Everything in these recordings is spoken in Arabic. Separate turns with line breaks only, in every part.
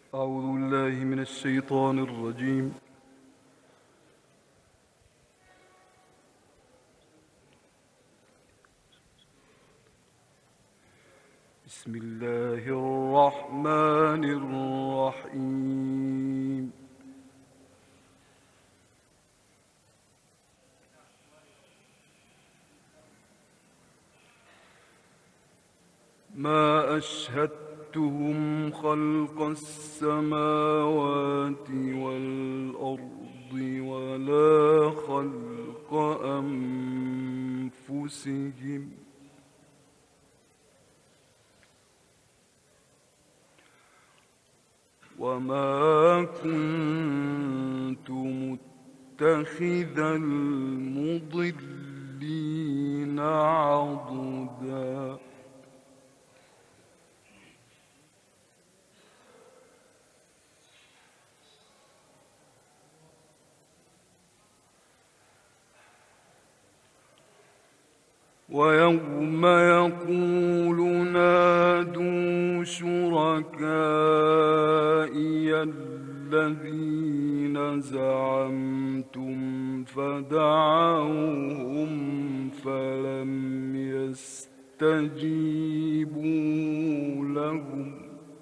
أعوذ بالله من الشيطان الرجيم. بسم الله الرحمن الرحيم. ما أشهدتهم خلق السماوات والأرض ولا خلق أنفسهم وما كنت متخذ المضلين عضدا. ويوم يقول نادوا شركائي الذين زعمتم فدعوهم فلم يستجيبوا لهم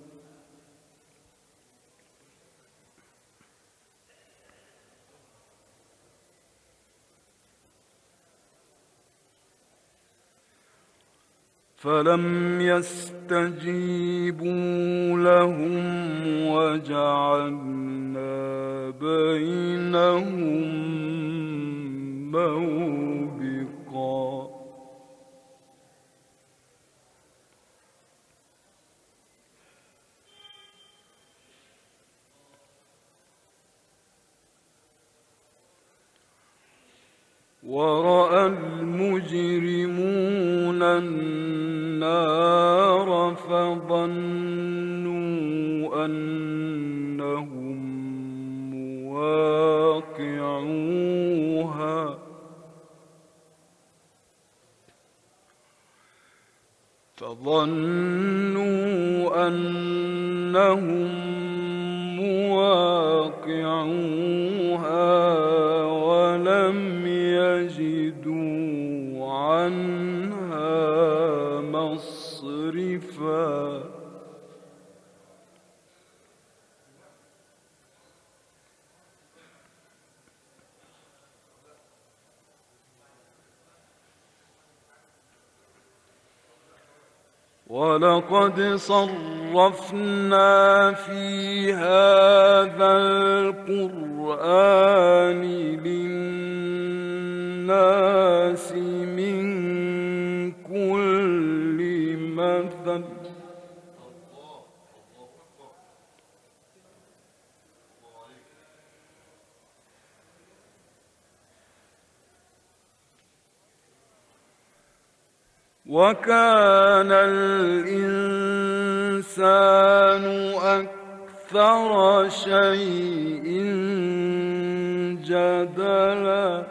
وجعلنا بينهم موبقا. ورأى المجرمون النار فظنوا أنهم مواقعوها ولم يجدوا عنها مصرفا. ولقد صرفنا في هذا القرآن للناس من كل مثل وكان الإنسان أكثر شيء جدلا.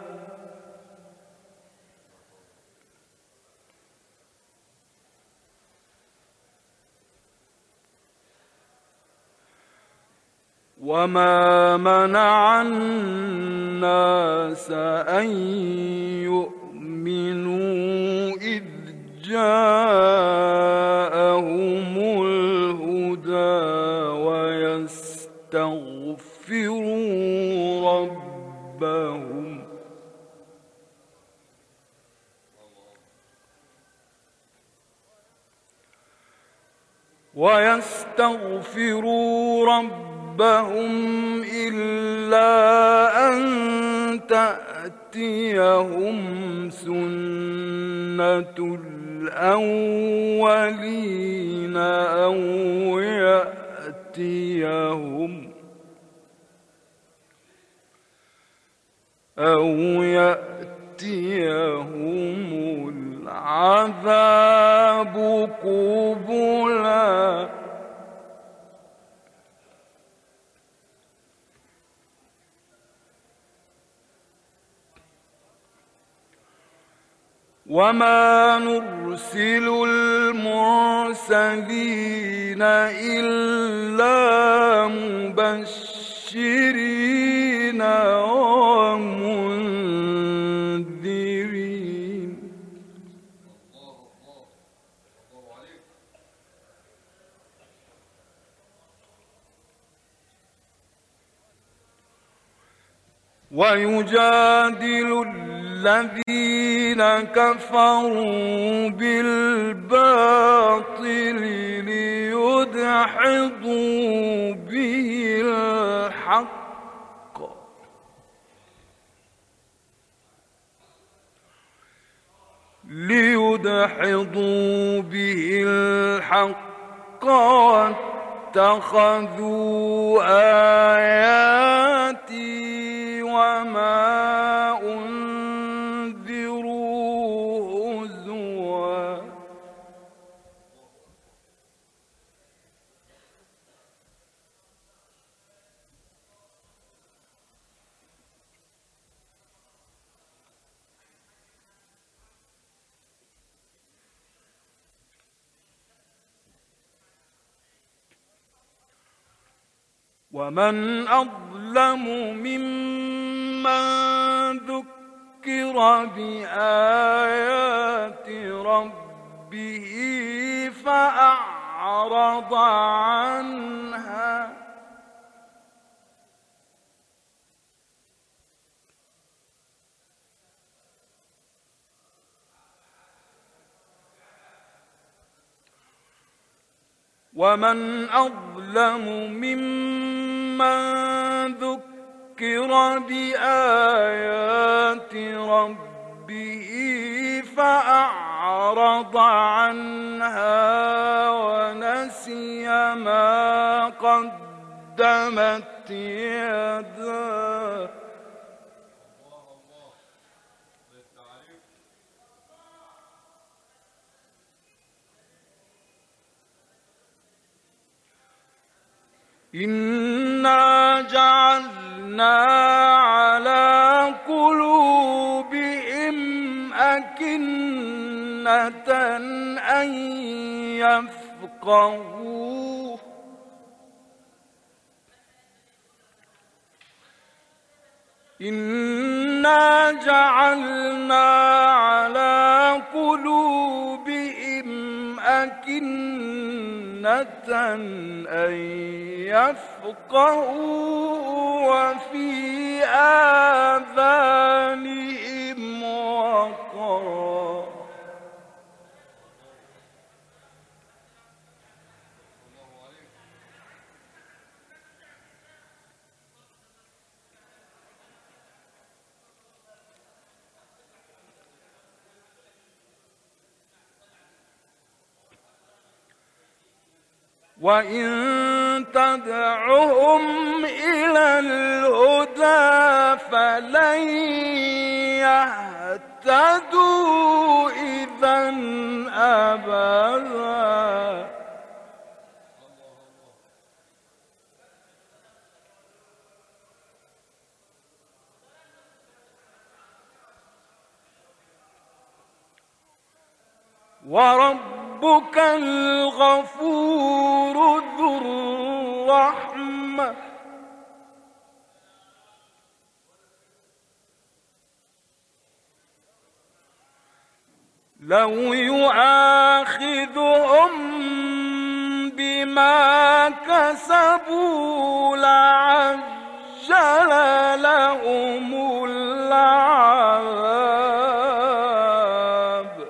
وما منع الناس أن يؤمنوا إذ جاءهم الهدى ويستغفروا ربهم إلا أن تأتيهم سنة الأولين أو يأتيهم العذاب قبلا. وما نرسل المرسلين إلا مبشرين ومنذرين ويجادل الذين كفروا بالباطل ليدحضوا به الحق واتخذوا آياتي وما أنذروا هزوا ومن أظلم ممن ذكر بآيات ربه فأعرض عنها ومن أظلم ممن ذكر بآيات ربه فأعرض عنها ونسي ما قدمت يداه إنا جعلنا على قلوبهم أكنة أن يفقهوه إنا جعلنا على قلوبهم أكنة أن يفقهوا وفي آذانهم وقرا وإن تدعهم إلى الهدى فلن يهتدوا إذا أبدا وربك الغفور ذو الرحمة لو يؤاخذهم بما كسبوا لعجل لهم العذاب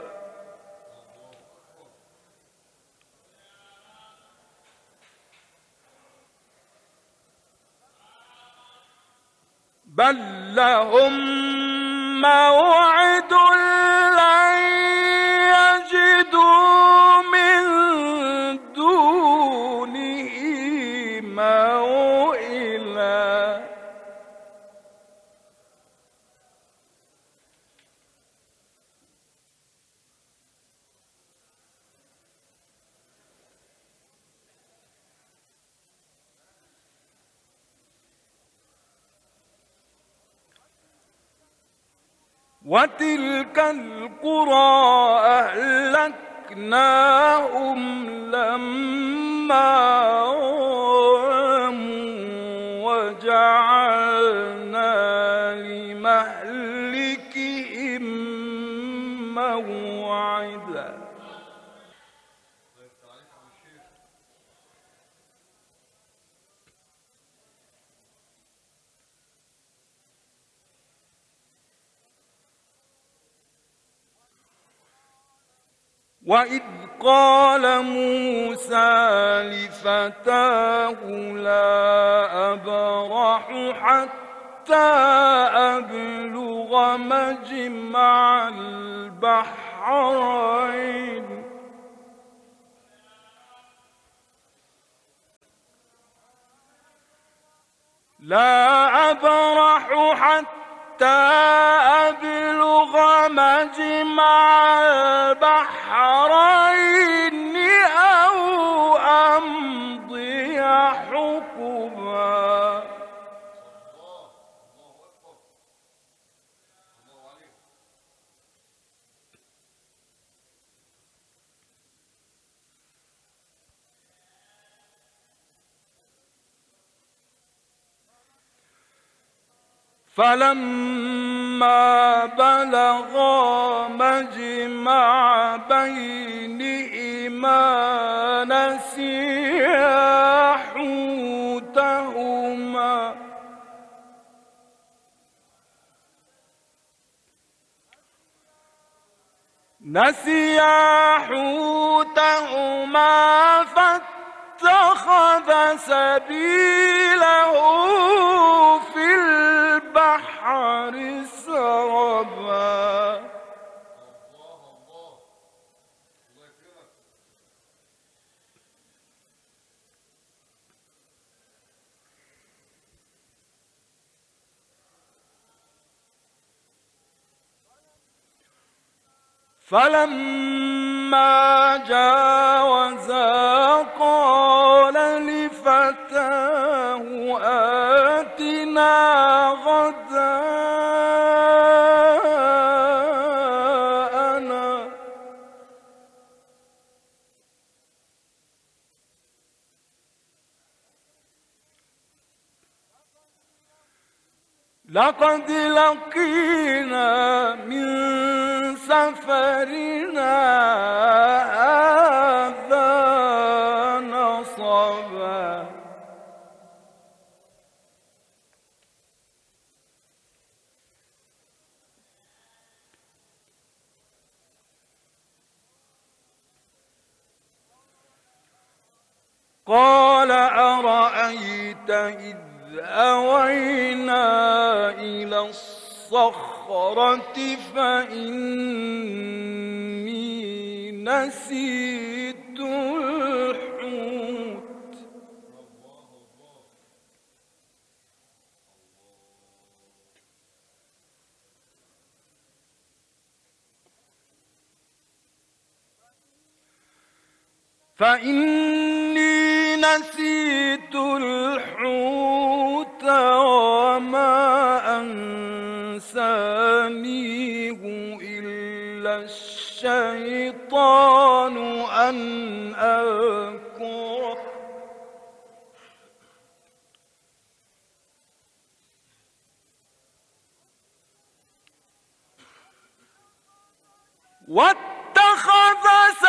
بل لهم موعد لن يجدوا من دونه موئلا وتلك القرى أهلكناهم لما ظلموا جعلنا لمهلكهم موعدا وإذ قال موسى لفتاه لا أبرح حتى أبلغ مجمع البحرين لا أبرح حتى أبلغ مجمع البحرين أو أمضي حقبا فلما بلغا مجمع بينهما نسيا حوتهما فاتخذ سبيله في البحر سربا فلما جاوزا قال لفتاه آتنا غداءنا لقد لقينا من سفرنا هذا نصبا قال أرأيت إذ أوينا إلى الصخرة فإني نسيت الحوت وما أنسانيه إلا الشيطان أن أذكره واتخذ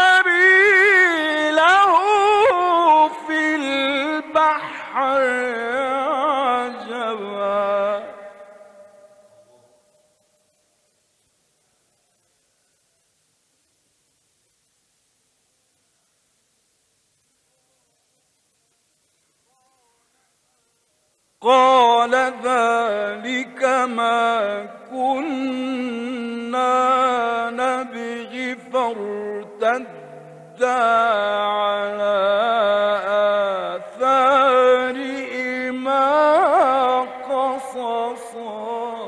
سبيله في البحر عجبا قال ذلك ما كنا نبغي فارتدا على آثارهما قصصا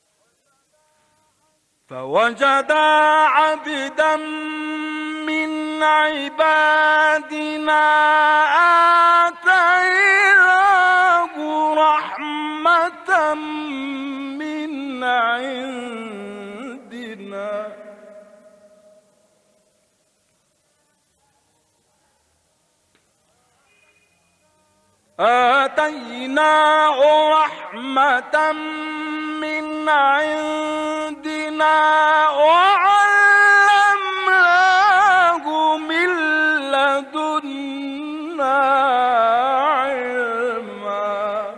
فوجدا عبدا من عبادنا آتيناه رحمة من عندنا وعلمناه من لدنا علما.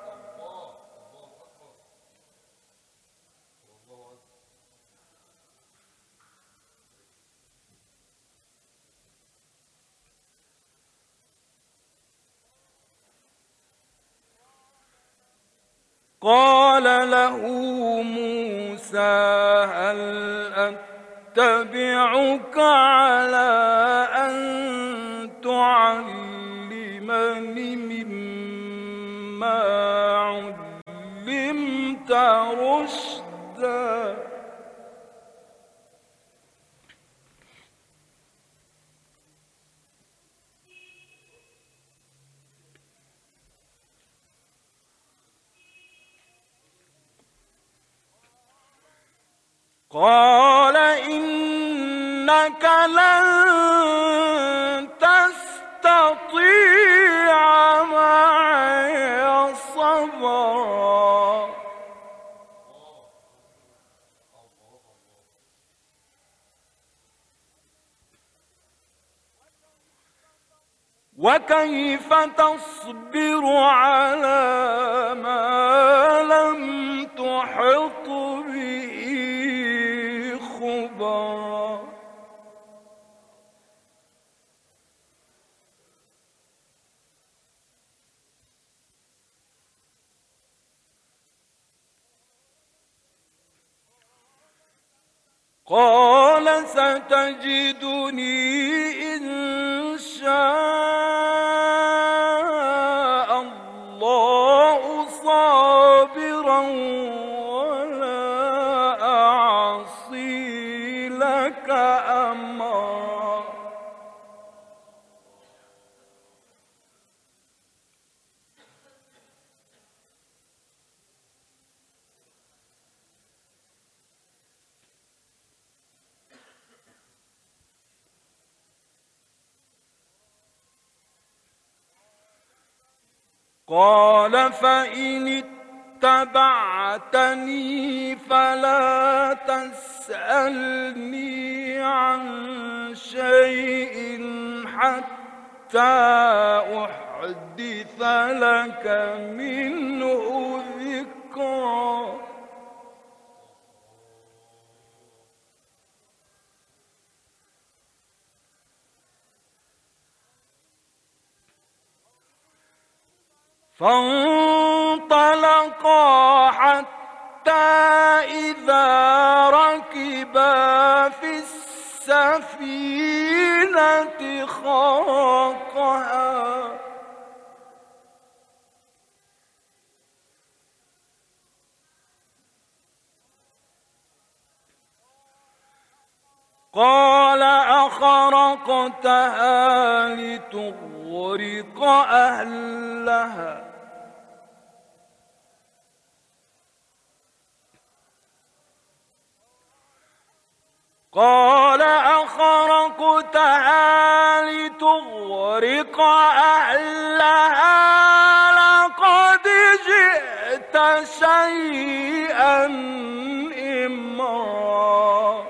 قال له موسى هل أتبعك على أن تعلمني مما علمت رشدا قال إنك لن تستطيع معي صبرا وكيف تصبر على ما لم تحط به خبرا قال ستجدني إن شاء الله صابرا ولا أعصي لك أمرا قال فإن اتبعتني فلا تسألني عن شيء حتى أحدث لك منه ذكرا فانطلقا حتى إذا ركبا في السفينة خرقها قال أخرقتها لتغرق أهلها قال أخرقتها لتغرق أهلها لقد جئت شيئا إمرا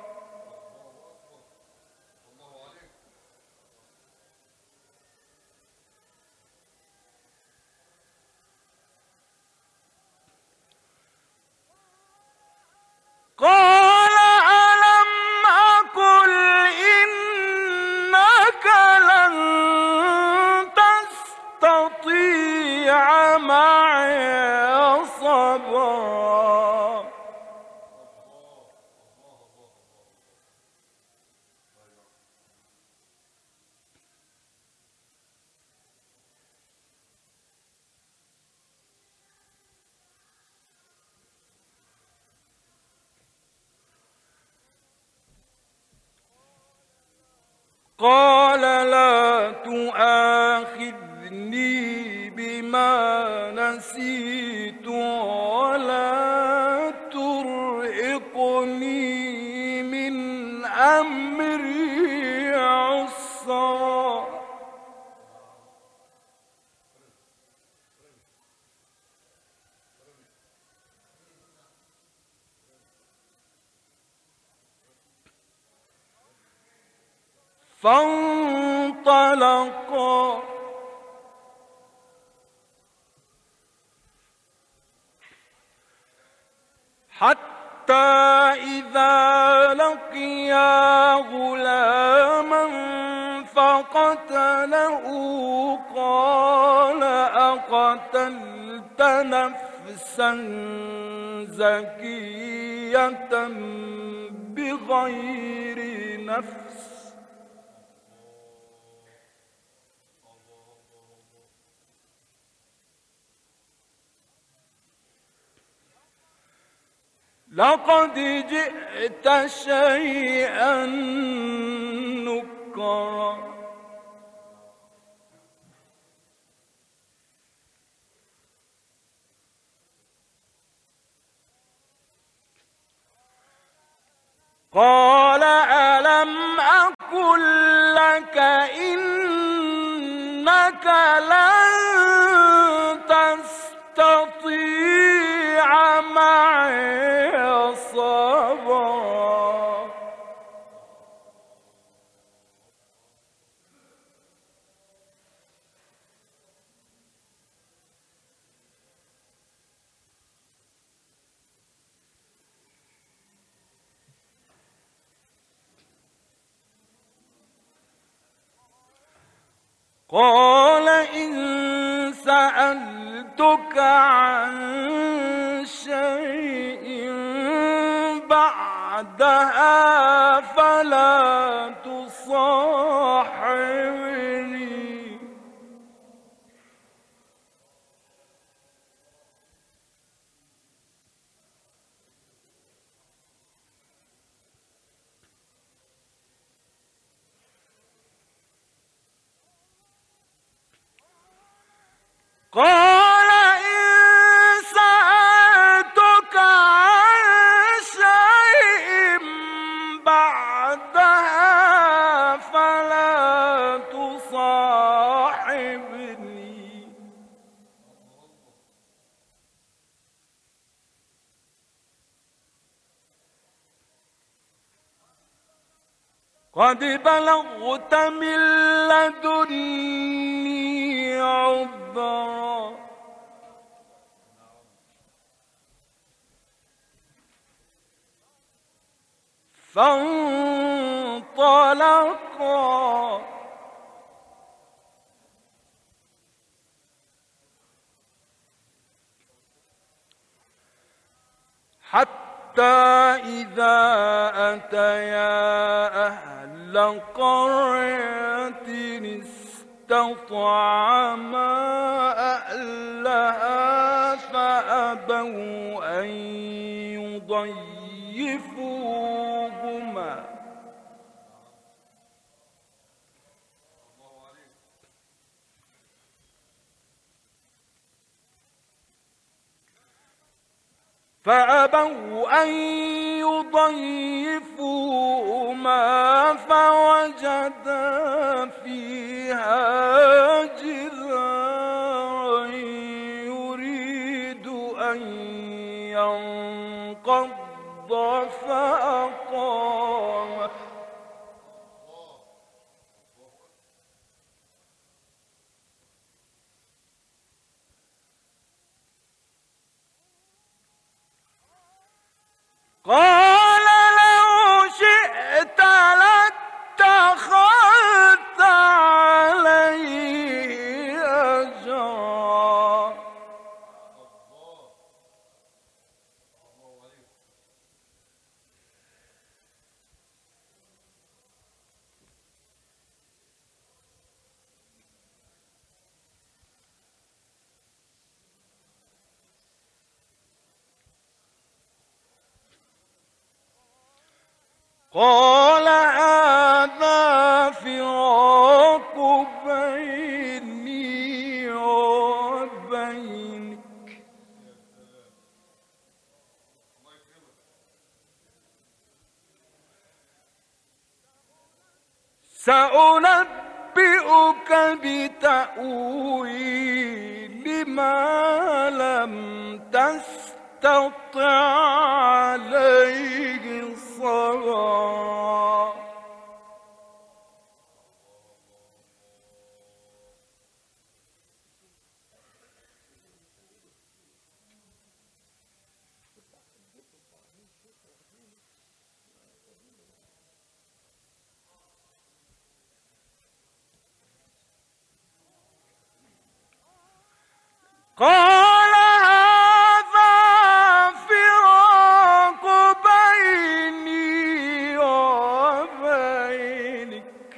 قال ألم أقل إنك لن قال لا تؤاخذني بما نسيت ولا ترهقني من أمري عسرا. فانطلقا حتى إذا لقيا غلاما فقتله قال أقتلت نفسا زكية بغير نفس لقد جئت شيئا نكرا. قال ألم أقل لك إنك لن تستطيع معي صبرا. قال إن سألتك عن شيء بعدها فلا تصاحبني. قال إن سألتك عن شيء بعدها فلا تصاحبني. قد بلغت من لدني عذرا. فانطلقا حتى إذا أتيا أهل قرية استطعما أهلها فأبوا أن يضيفوهما فوجدا فيها جدارا يريد أن ينقض فأقامه. قال لو شئت لاتخذت عليه أجرا. قال هذا فراق سأنبئك بتأويل ما لم تستطع عليه صبرا قال هذا فراق بيني وبينك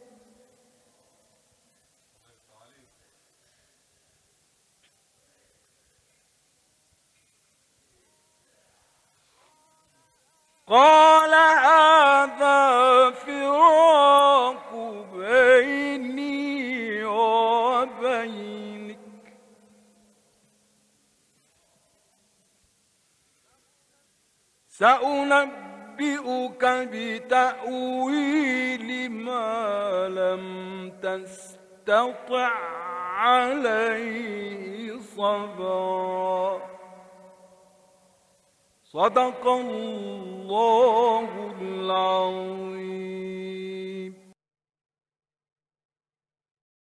قال هذا فراق بيني وبينك سأنبئك بتأويل ما لم تستطع عليه صبرا صدق الله العظيم.